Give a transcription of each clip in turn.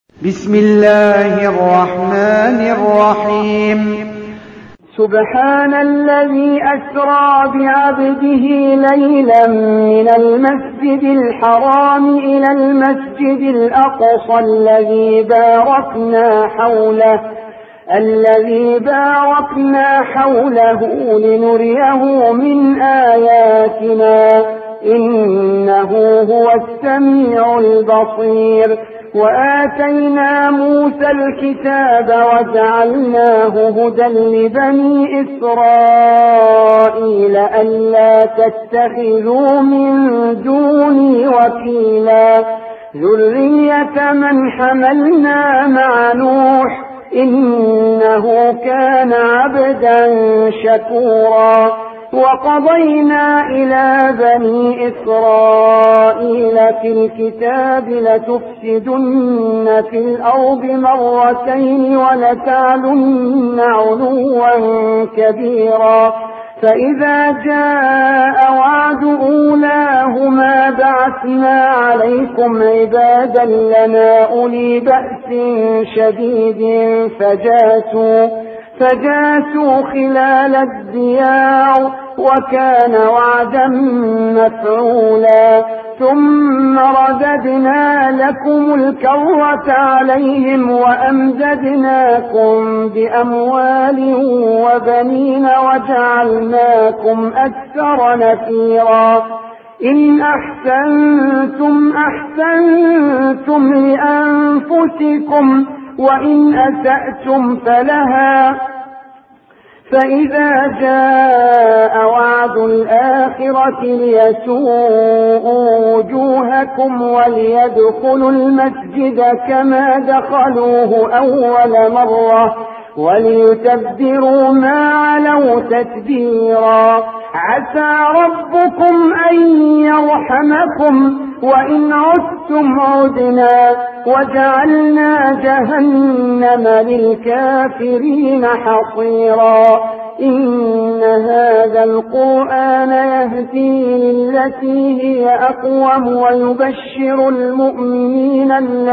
بسم الله الرحمن الرحيم. سبحان الذي أسرى بعبده ليلا من المسجد الحرام إلى المسجد الأقصى الذي باركنا حوله لنريه من آياتنا إنه هو السميع البصير. وآتينا موسى الكتاب وجعلناه هدى لبني إسرائيل ألا تتخذوا من دوني وكيلا ذرية من حملنا مع نوح إنه كان عبدا شكورا. وقضينا إلى بني إسرائيل في الكتاب لتفسدن في الأرض مرتين ولتعلن علوا كبيرا. فإذا جاء وعد أولاهما بعثنا عليكم عبادا لنا أولي بأس شديد فجاسوا خلال الديار وكان وعدا مفعولا. ثم رددنا لكم الكرة عليهم وأمددناكم بأموال وبنين وجعلناكم أكثر نفيرا. إن أحسنتم لأنفسكم وإن أسأتم فلها. فإذا جاء وعد الآخرة ليسوءوا وجوهكم وليدخلوا المسجد كما دخلوه أول مرة وليتبروا ما علوا تتبيرا. عسى ربكم أن يرحمكم وإن عدتم عدنا وجعلنا جهنم للكافرين حصيرا. إن هذا القرآن يهدي للتي هي أقوم ويبشر المؤمنين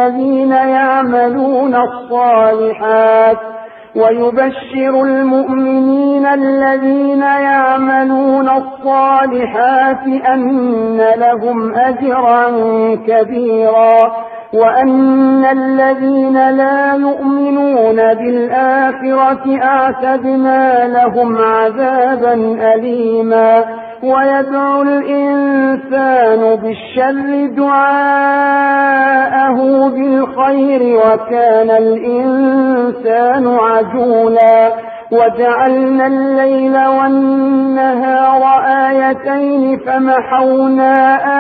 الذين يعملون الصالحات أن لهم أجرا كبيرا. وأن الذين لا يؤمنون بالآخرة أعتدنا لهم عذابا أليما. ويدعو الإنسان بالشر دعاءه بالخير وكان الإنسان عجولا. وجعلنا الليل والنهار آيتين فمحونا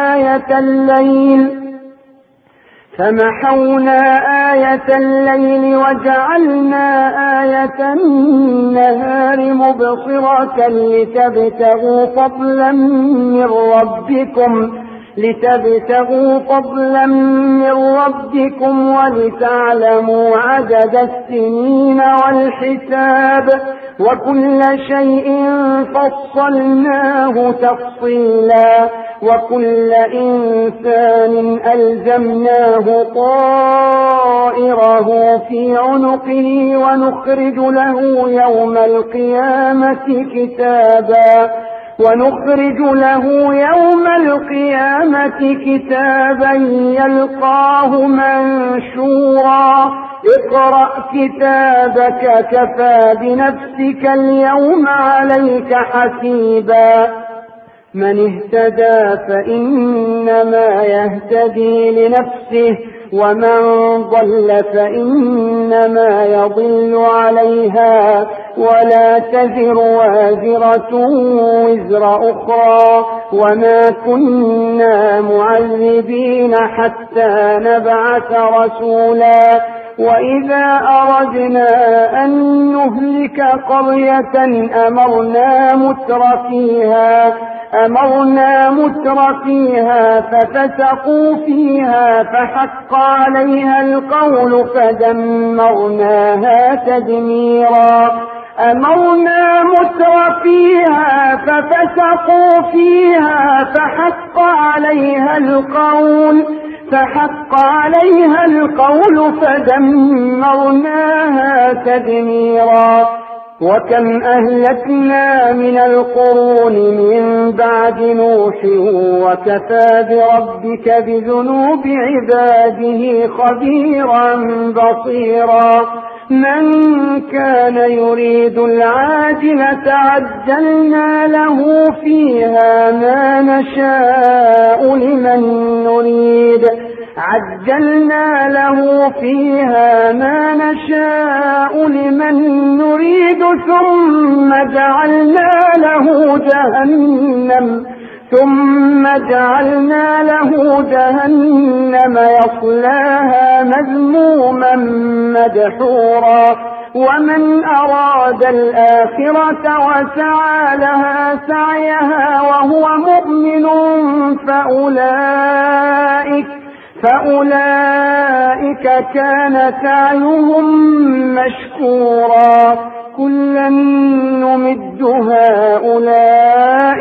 آية الليل وجعلنا آية النهار مبصرة لتبتغوا فضلا من ربكم ولتعلموا عدد السنين والحساب وكل شيء فصلناه تفصيلا. وكل إنسان ألزمناه طائره في عنقه ونخرج له يوم القيامة كتابا يلقاه منشورا. اقرأ كتابك كفى بنفسك اليوم عليك حسيبا. من اهتدى فإنما يهتدي لنفسه ومن ضل فإنما يضل عليها ولا تزر وازرة وزر أخرى وما كنا معذبين حتى نبعث رسولا. وإذا أردنا أن نهلك قرية أمرنا متر فيها ففسقوا فيها فحق عليها القول فدمرناها تدميرا. أمرنا متر فيها ففسقوا فيها فحق عليها القول فحق عليها القول فدمرناها تدميرا. وكم أهلكنا من القرون من بعد نوح وكفى بربك بذنوب عباده خبيرا بصيرا. من كان يريد العاجلة عجلنا له فيها ما نشاء لمن نريد ثم جعلنا له جهنم يصلاها مذموما مدحورا. ومن أراد الآخرة وسعى لها سعيها وهو مؤمن فأولئك كان سعيهم مشكورا. كلا نمد هؤلاء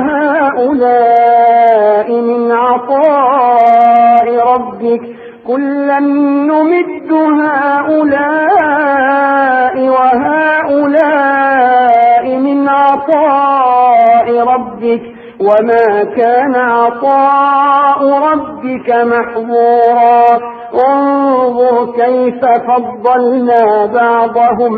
وهؤلاء من عطاء ربك وما كان عطاء ربك محظورا. انظر كيف فضلنا بعضهم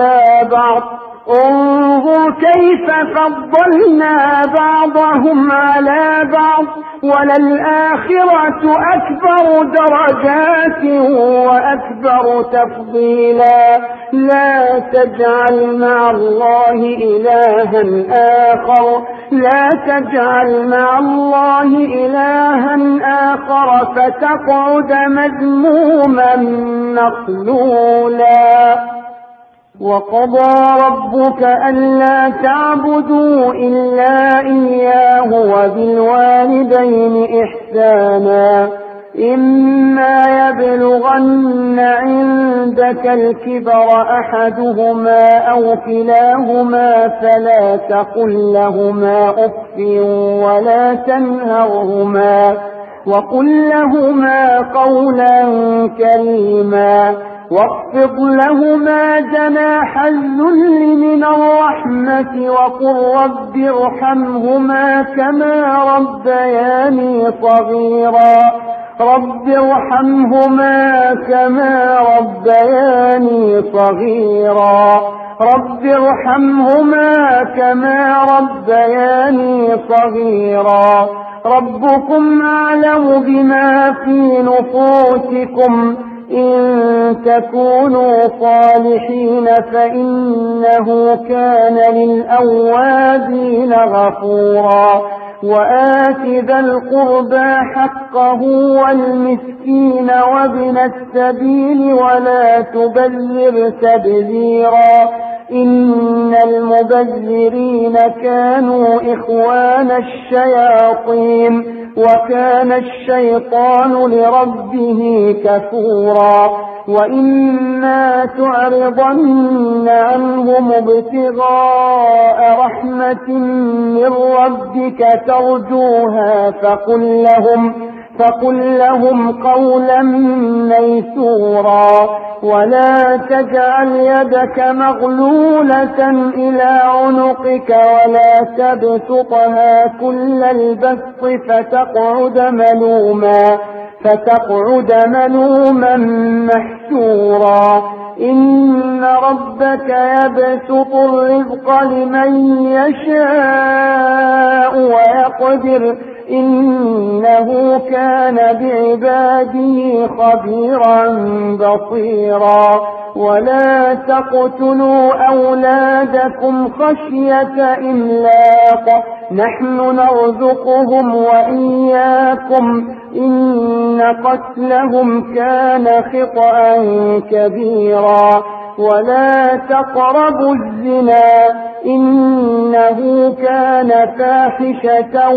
على بعض وللآخرة أكبر درجات وأكبر تفضيلا. لا تجعل مع الله إلها آخر فتقعد مذموما مخذولا. وقضى ربك ألا تعبدوا إلا إياه وبالوالدين إحسانا. إما يبلغن عندك الكبر أحدهما أو كلاهما فلا تقل لهما أف ولا تنهرهما وقل لهما قولا كريما. واخفض لهما جناح الذل من الرحمة وقل رب ارحمهما كما ربياني صغيرا. ربكم أعلم بما في نفوسكم إن تكونوا صالحين فإنه كان للأوابين غفورا. وآت ذا القربى حقه والمسكين وابن السبيل ولا تبذر تبذيرا. إن المبذرين كانوا إخوان الشياطين وكان الشيطان لربه كفورا. وإما تعرضن عنهم ابتغاء رحمة من ربك ترجوها فقل لهم قولا ميسورا. ولا تجعل يدك مغلولة إلى عنقك ولا تبسطها كل البسط فتقعد ملوما محسورا. إن ربك يبسط الرزق لمن يشاء ويقدر إنه كان بعباده خبيرا بصيرا. ولا تقتلوا أولادكم خشية إملاق نحن نرزقهم وإياكم إن قتلهم كان خطأ كبيرا. ولا تقربوا الزنا إنه كان فاحشة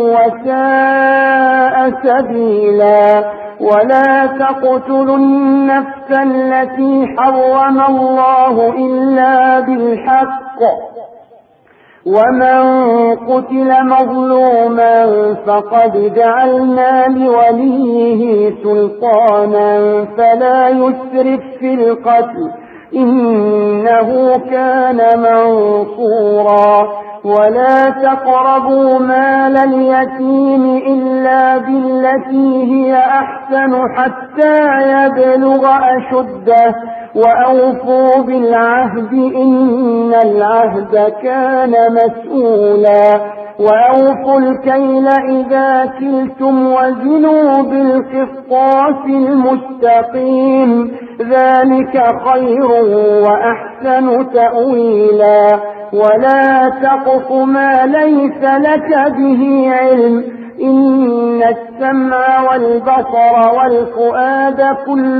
وساء سبيلا. ولا تقتلوا النفس التي حرم الله إلا بالحق ومن قتل مظلوما فقد جعلنا لوليه سلطانا فلا يسرف في القتل إنه كان منصورا ولا تقربوا مال اليتيم إلا بالتي هي أحسن حتى يبلغ أشده وأوفوا بالعهد إن العهد كان مسؤولا وأوفوا الكيل إذا كلتم وزنوا بالقسطاس المستقيم ذلك خير وأحسن تأويلا ولا تقف ما ليس لك به علم إن السمع والبصر والفؤاد كل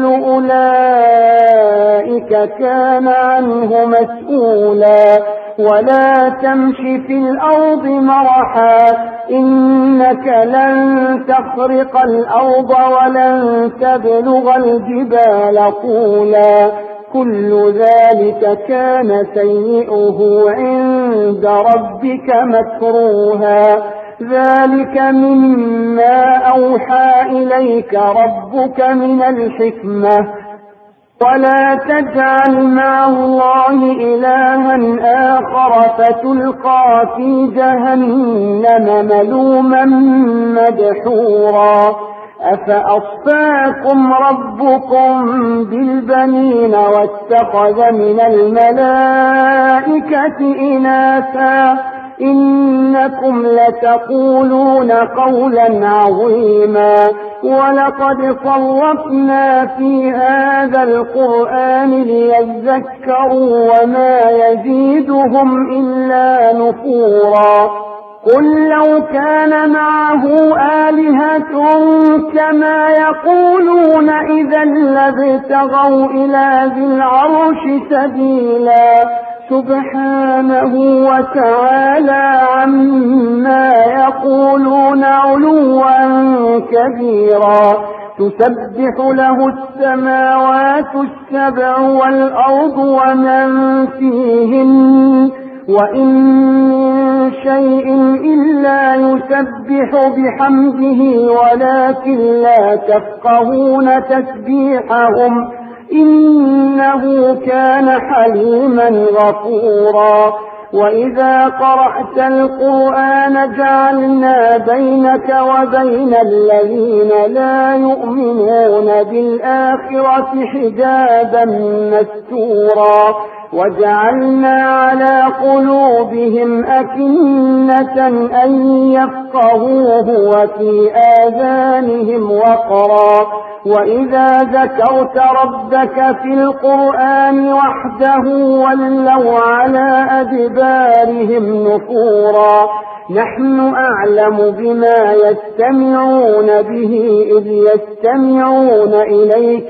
أولئك كان عنه مسؤولا ولا تمش في الأرض مرحا إنك لن تخرق الأرض ولن تبلغ الجبال طولا كل ذلك كان سيئه عند ربك مكروها ذلك مما أوحى إليك ربك من الحكمة ولا تجعل مع الله إلها آخر فتلقى في جهنم ملوما مدحورا أفأصفاكم ربكم بالبنين واتخذ من الملائكة إناثا إنكم لتقولون قولا عظيما ولقد صرفنا في هذا القرآن ليذكروا وما يزيدهم إلا نفورا قل لو كان معه آلهة كما يقولون إذا لابتغوا إلى ذي العرش سبيلا سبحانه وتعالى عما يقولون علوا كبيرا تسبح له السماوات السبع والأرض ومن فيهن وإن من شيء إلا يسبح بحمده ولكن لا تفقهون تسبيحهم إنه كان حليما غفورا وإذا قرأت القرآن جعلنا بينك وبين الذين لا يؤمنون بالآخرة حجابا مستورا وجعلنا على قلوبهم أكنة أن يفقهوه وفي آذانهم وقرا وإذا ذكرت ربك في القرآن وحده ولوا على أدبارهم نفورا نحن أعلم بما يستمعون به إذ يستمعون إليك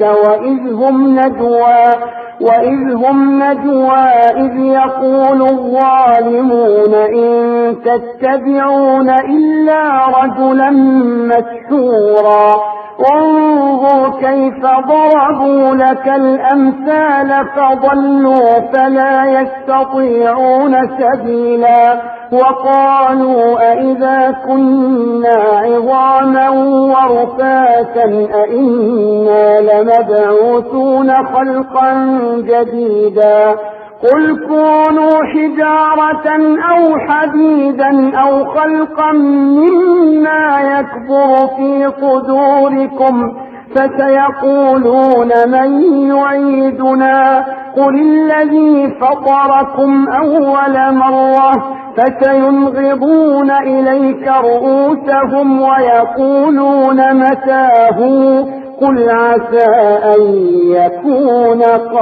وإذ هم نجوى إذ يقول الظالمون إن تتبعون إلا رجلا مسحورا انظر كيف ضربوا لك الأمثال فضلوا فلا يستطيعون سبيلا وقالوا أئذا كنا عظاما ورفاتا أئنا لمبعوثون خلقا جديدا قل كونوا حجارة أو حديدا أو خلقا مما يكبر في صدوركم فسيقولون من يعيدنا قل الذي فطركم أول مرة فسينغضون إليك رؤوسهم ويقولون متاه قل عسى أن يكون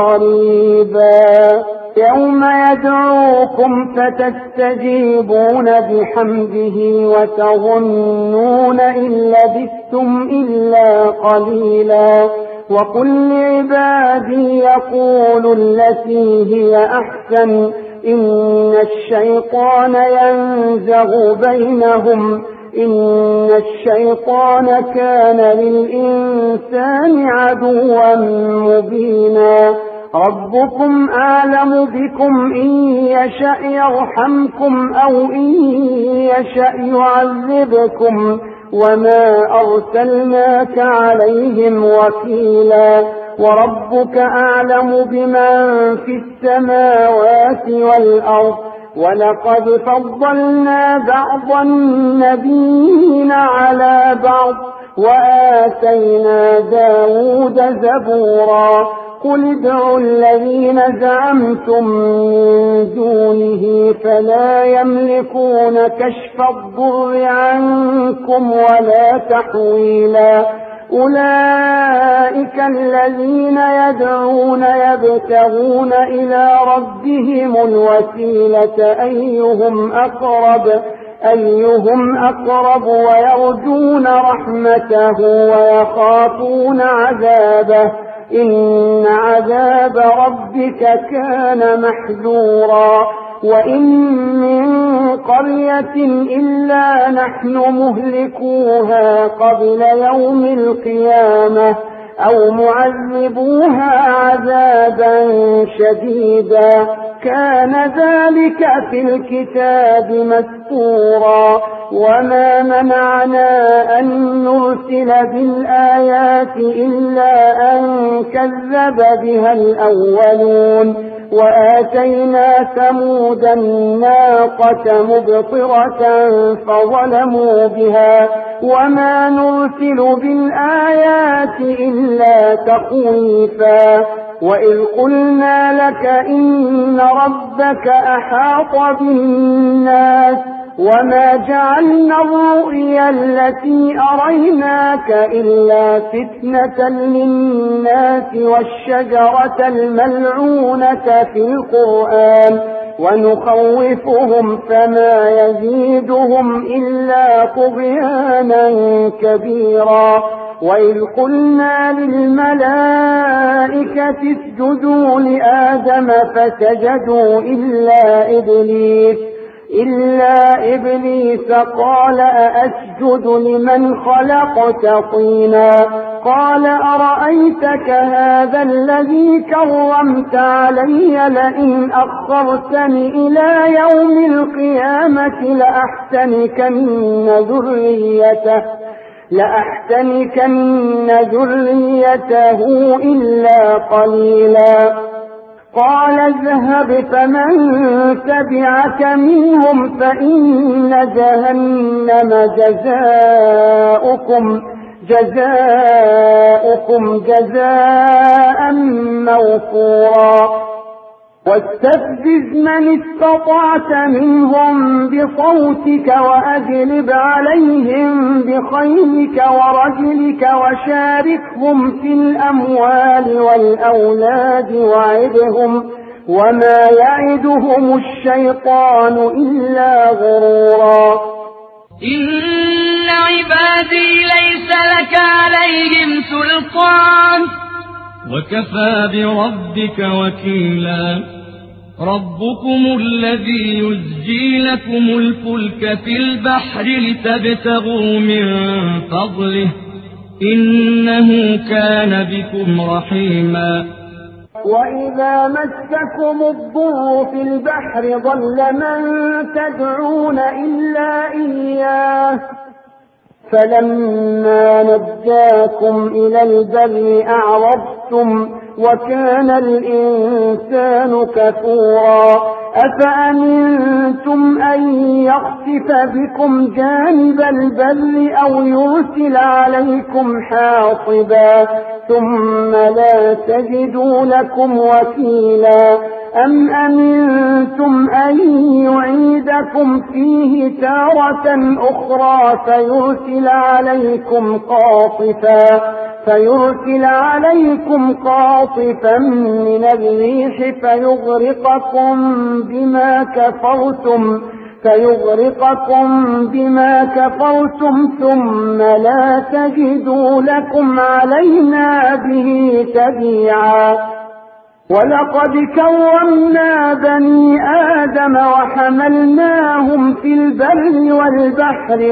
قريبا يوم يدعوكم فتستجيبون بحمده وتظنون إن لبثتم إلا قليلا وقل لعبادي يقولوا التي هي أحسن إن الشيطان ينزغ بينهم إن الشيطان كان للإنسان عدوا مبينا ربكم أعلم بكم إن يشأ يرحمكم أو إن يشأ يعذبكم وما أرسلناك عليهم وكيلا وربك أعلم بمن في السماوات والأرض ولقد فضلنا بعض النبيين على بعض وآتينا داود زبورا قل ادعوا الذين زعمتم من دونه فلا يملكون كشف الضر عنكم ولا تحويلا أولئك الذين يدعون يبتغون إلى ربهم الوسيلة أيهم أقرب ويرجون رحمته ويخافون عذابه إن عذاب ربك كان محذورا وإن من قرية إلا نحن مهلكوها قبل يوم القيامة أو معذبوها عذابا شديدا كان ذلك في الكتاب مسطورا وما منعنا أن نرسل بالآيات إلا أن كذب بها الأولون وآتينا ثمود الناقة مبصرة فظلموا بها وما نرسل بالآيات إلا تخويفا وإذ قلنا لك إن ربك أحاط بالناس وما جعلنا الرؤيا التي أريناك إلا فتنة للناس والشجرة الملعونة في القرآن ونخوفهم فما يزيدهم إلا طغيانا كبيرا وإذ قلنا للملائكة اسجدوا لآدم فسجدوا إلا إبليس قال أأسجد لمن خلقت طينا قال أرأيتك هذا الذي كرمت علي لئن أخرتني إلى يوم القيامة لأحتنكن ذريته إلا قليلا قال اذهب فمن تبعك منهم فإن جهنم جزاؤكم جزاء موفورا واستفزز من استطعت منهم بصوتك وأجلب عليهم بخيلك ورجلك وشاركهم في الأموال والأولاد وعدهم وما يعدهم الشيطان إلا غرورا إن عبادي ليس لك عليهم سلطان وكفى بربك وكيلا ربكم الذي يزجي لكم الفلك في البحر لتبتغوا من فضله إنه كان بكم رحيما وإذا مسكم الضر في البحر ضل من تدعون إلا إياه فلما نجاكم إلى البر أعرضتم وكان الإنسان كفورا أفأمنتم أن يخسف بكم جانب البر أو يرسل عليكم حاصبا ثم لا تجدوا لكم وكيلا أم أمنتم أن يعيدكم فيه تارة أخرى فيرسل عليكم قاصفا من الريح فيغرقكم بما كفرتم ثم لا تجدوا لكم علينا به تبيعا ولقد كرمنا بني آدم وحملناهم في البر والبحر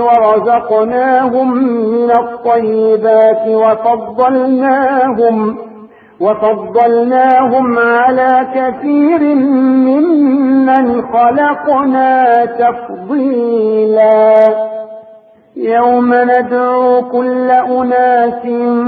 ورزقناهم من الطيبات وفضلناهم على كثير ممن خلقنا تفضيلا يوم ندعو كل أناس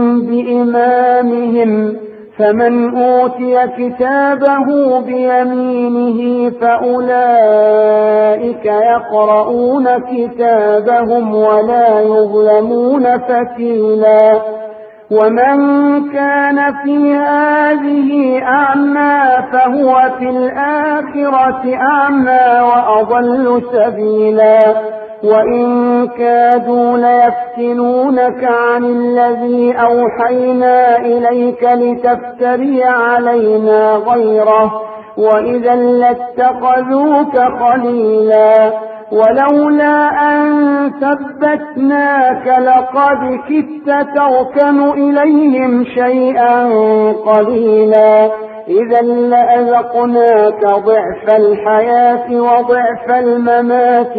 بإمامهم فمن أوتي كتابه بيمينه فأولئك يقرؤون كتابهم ولا يظلمون فتيلا ومن كان في هذه أعمى فهو في الآخرة أعمى وأضل سبيلا وإن كادوا ليفتنونك عن الذي أوحينا إليك لتفتري علينا غيره وإذا لاتخذوك خليلا ولولا أن ثبتناك لقد كدت تركن إليهم شيئا قليلا إذا لأذقناك ضعف الحياة وضعف الممات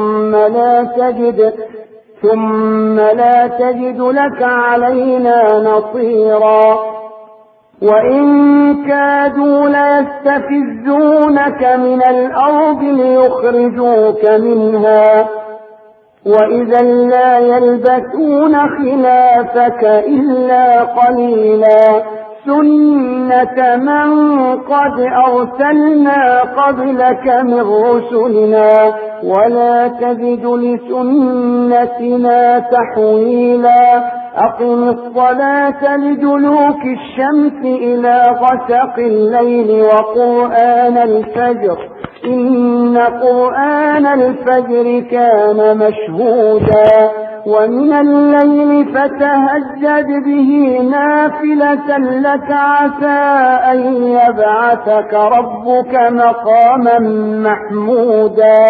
ثم لا تجد لك علينا نصيرا وإن كادوا ليستفزونك من الأرض ليخرجوك منها وإذا لا يلبثون خلافك إلا قليلا سنة من قد أرسلنا قبلك من رسلنا ولا تجد لسنتنا تحويلا أقم الصلاة لدلوك الشمس إلى غسق الليل وقرآن الفجر إن قرآن الفجر كان مشهودا ومن الليل فتهجد به نافلة لك عسى أن يبعثك ربك مقاما محمودا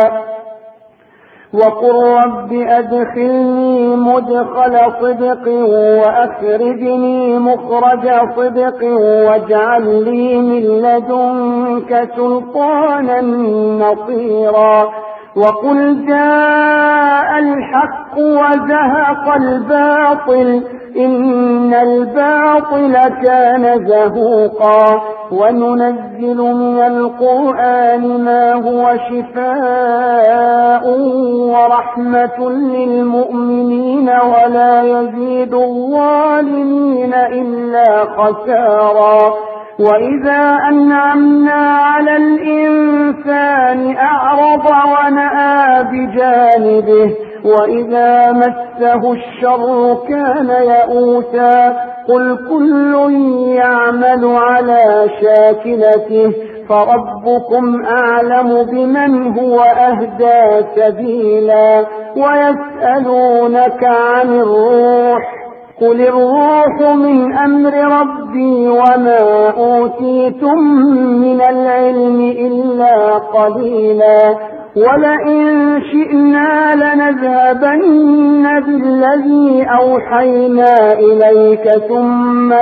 وقل رب أدخلني مدخل صدق وأخرجني مخرج صدق واجعل لي من لدنك سلطانا نصيرا وقل جاء الحق وزهق الباطل إن الباطل كان زهوقا وننزل من القرآن ما هو شفاء ورحمة للمؤمنين ولا يزيد الظالمين إلا خسارا وإذا أنعمنا على الإنسان أعرض ونأى بجانبه وإذا مسه الشر كان يئوسا قل كل يعمل على شاكلته فربكم أعلم بمن هو أهدى سبيلا ويسألونك عن الروح قل الروح من أمر ربي وما أوتيتم من العلم إلا قليلا ولئن شئنا لنذهبن بالذي أوحينا إليك ثم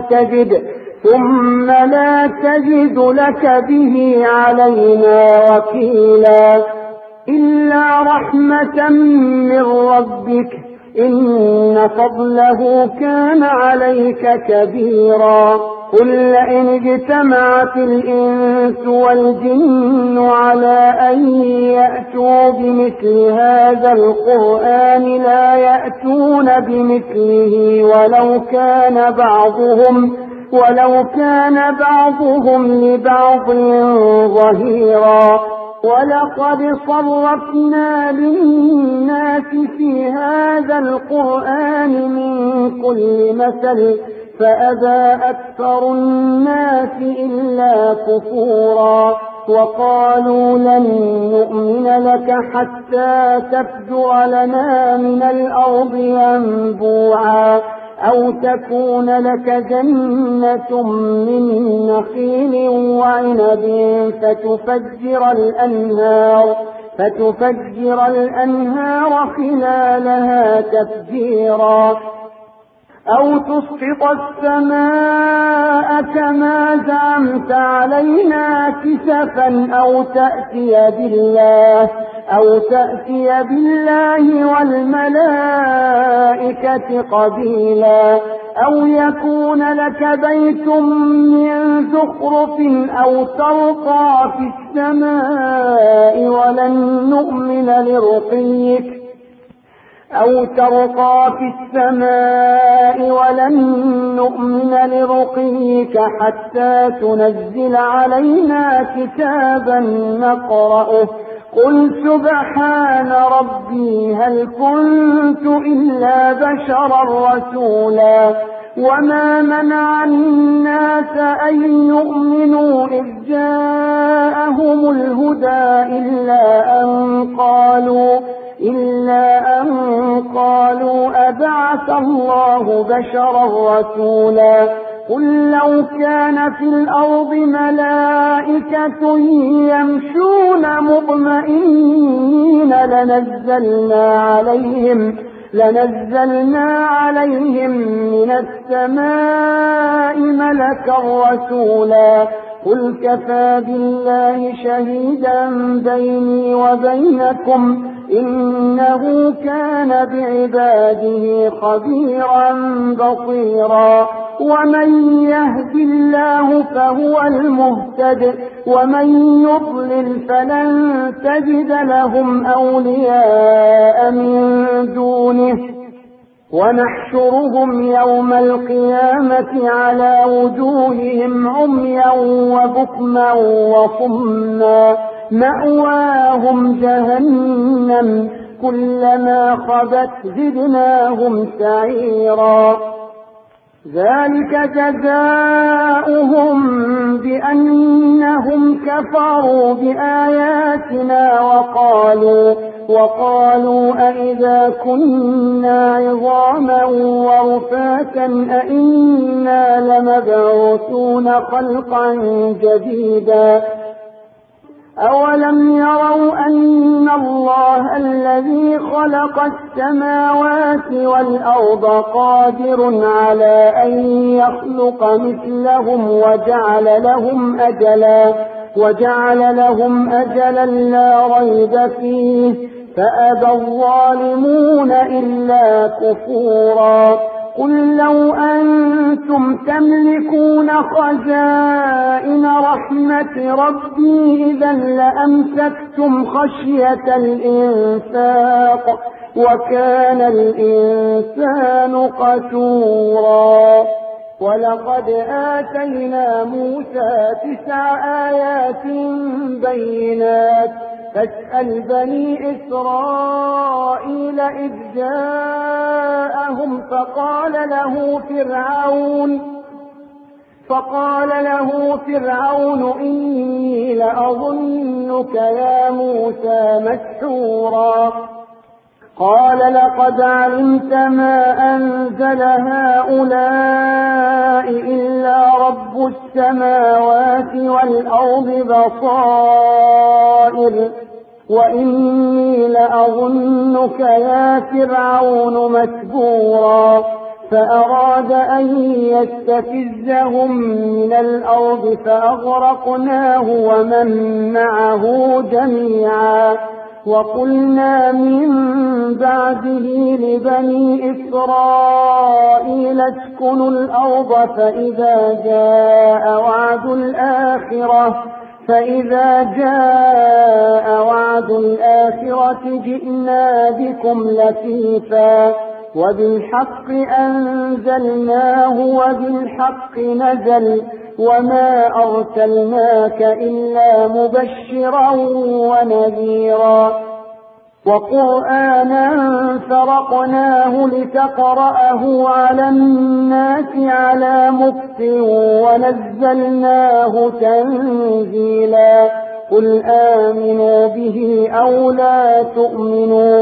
لا تجد لك به علينا وكيلا إلا رحمة من ربك إن فضله كان عليك كبيرا قل لئن اجتمعت الإنس والجن على أن يأتوا بمثل هذا القرآن لا يأتون بمثله ولو كان بعضهم لبعض ظهيرا ولقد صرفنا للناس في هذا القرآن من كل مثل فأبى أكثر الناس إلا كفورا وقالوا لن نؤمن لك حتى تفجر لنا من الأرض ينبوعا أو تكون لك جنة من نخيل وعنب فتفجر الأنهار خلالها تفجيرا أو تسقط السماء كما زعمت علينا كسفا أو تأتي بالله والملائكة قبيلا أو يكون لك بيت من زخرف أو ترقى في السماء ولن نؤمن لرقيك حتى تنزل علينا كتابا نقرأه قل سبحان ربي هل كنت إلا بشرا رسولا وما منع الناس أن يؤمنوا إذ جاءهم الهدى إلا أن قالوا أبعث الله بشرا رسولا قل لو كان في الأرض ملائكة يمشون مطمئنين لنزلنا عليهم من السماء ملكا رسولا قل كفى بالله شهيدا بيني وبينكم إنه كان بعباده خبيرا بصيرا ومن يهد الله فهو المهتد ومن يضلل فلن تجد لهم أولياء من دونه ونحشرهم يوم القيامة على وجوههم عميا وبكما وصما مأواهم جهنم كلما خبت زدناهم سعيرا ذلك جزاؤهم بأنهم كفروا بآياتنا وقالوا أئذا كنا عظاما ورفاتا أئنا لمبعوثون خلقا جديدا أولم يروا أن الله الذي خلق السماوات والأرض قادر على أن يخلق مثلهم وجعل لهم أجلا لا ريب فيه فأبى الظالمون إلا كفورا قل لو أنتم تملكون خزائن رحمة ربي إذا لأمسكتم خشية الإنفاق وكان الإنسان قتورا ولقد آتينا موسى 9 آيات بينات فاسأل بني إسرائيل إذ جاءهم فقال له فرعون إني لأظنك يا موسى مسحورا قال لقد علمت ما أنزل هؤلاء إلا رب السماوات والأرض بصائر وإني لأظنك يا فرعون مسبورا فأراد أن يستفزهم من الأرض فأغرقناه ومن معه جميعا وقلنا من بعده لبني إسرائيل اسكنوا الأرض فإذا جاء وعد الآخرة جئنا بكم لفيفا وبالحق أنزلناه وبالحق نزل وما أرسلناك إلا مبشرا ونذيرا وقرآنا فرقناه لتقرأه على الناس على مكث ونزلناه تنزيلا قل آمنوا به أو لا تؤمنوا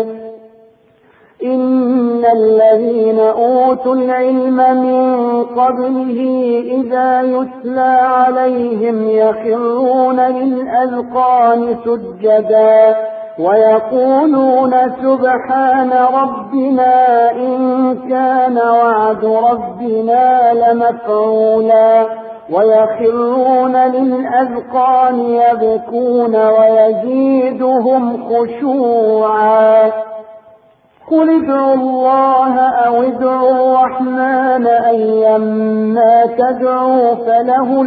إن الذين أوتوا العلم من قبله إذا يتلى عليهم يخرون للأذقان سجدا ويقولون سبحان ربنا إن كان وعد ربنا لمفعولا ويخرون للأذقان يبكون ويزيدهم خشوعا قل ادعوا الله أو ادعوا الرحمن أيما تدعوا فله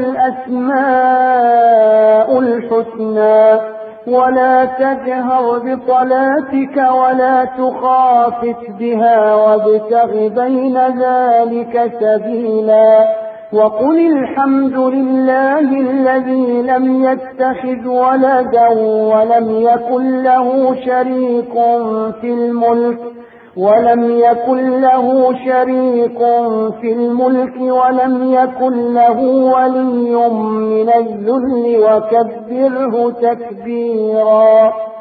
الأسماء الحسنى ولا تجهر بصلاتك ولا تخافت بها وابتغ بين ذلك سبيلا وقل الحمد لله الذي لم يتخذ ولدا ولم يكن له شريك في الملك ولم يكن له ولي من الذل وكبره تكبيرا.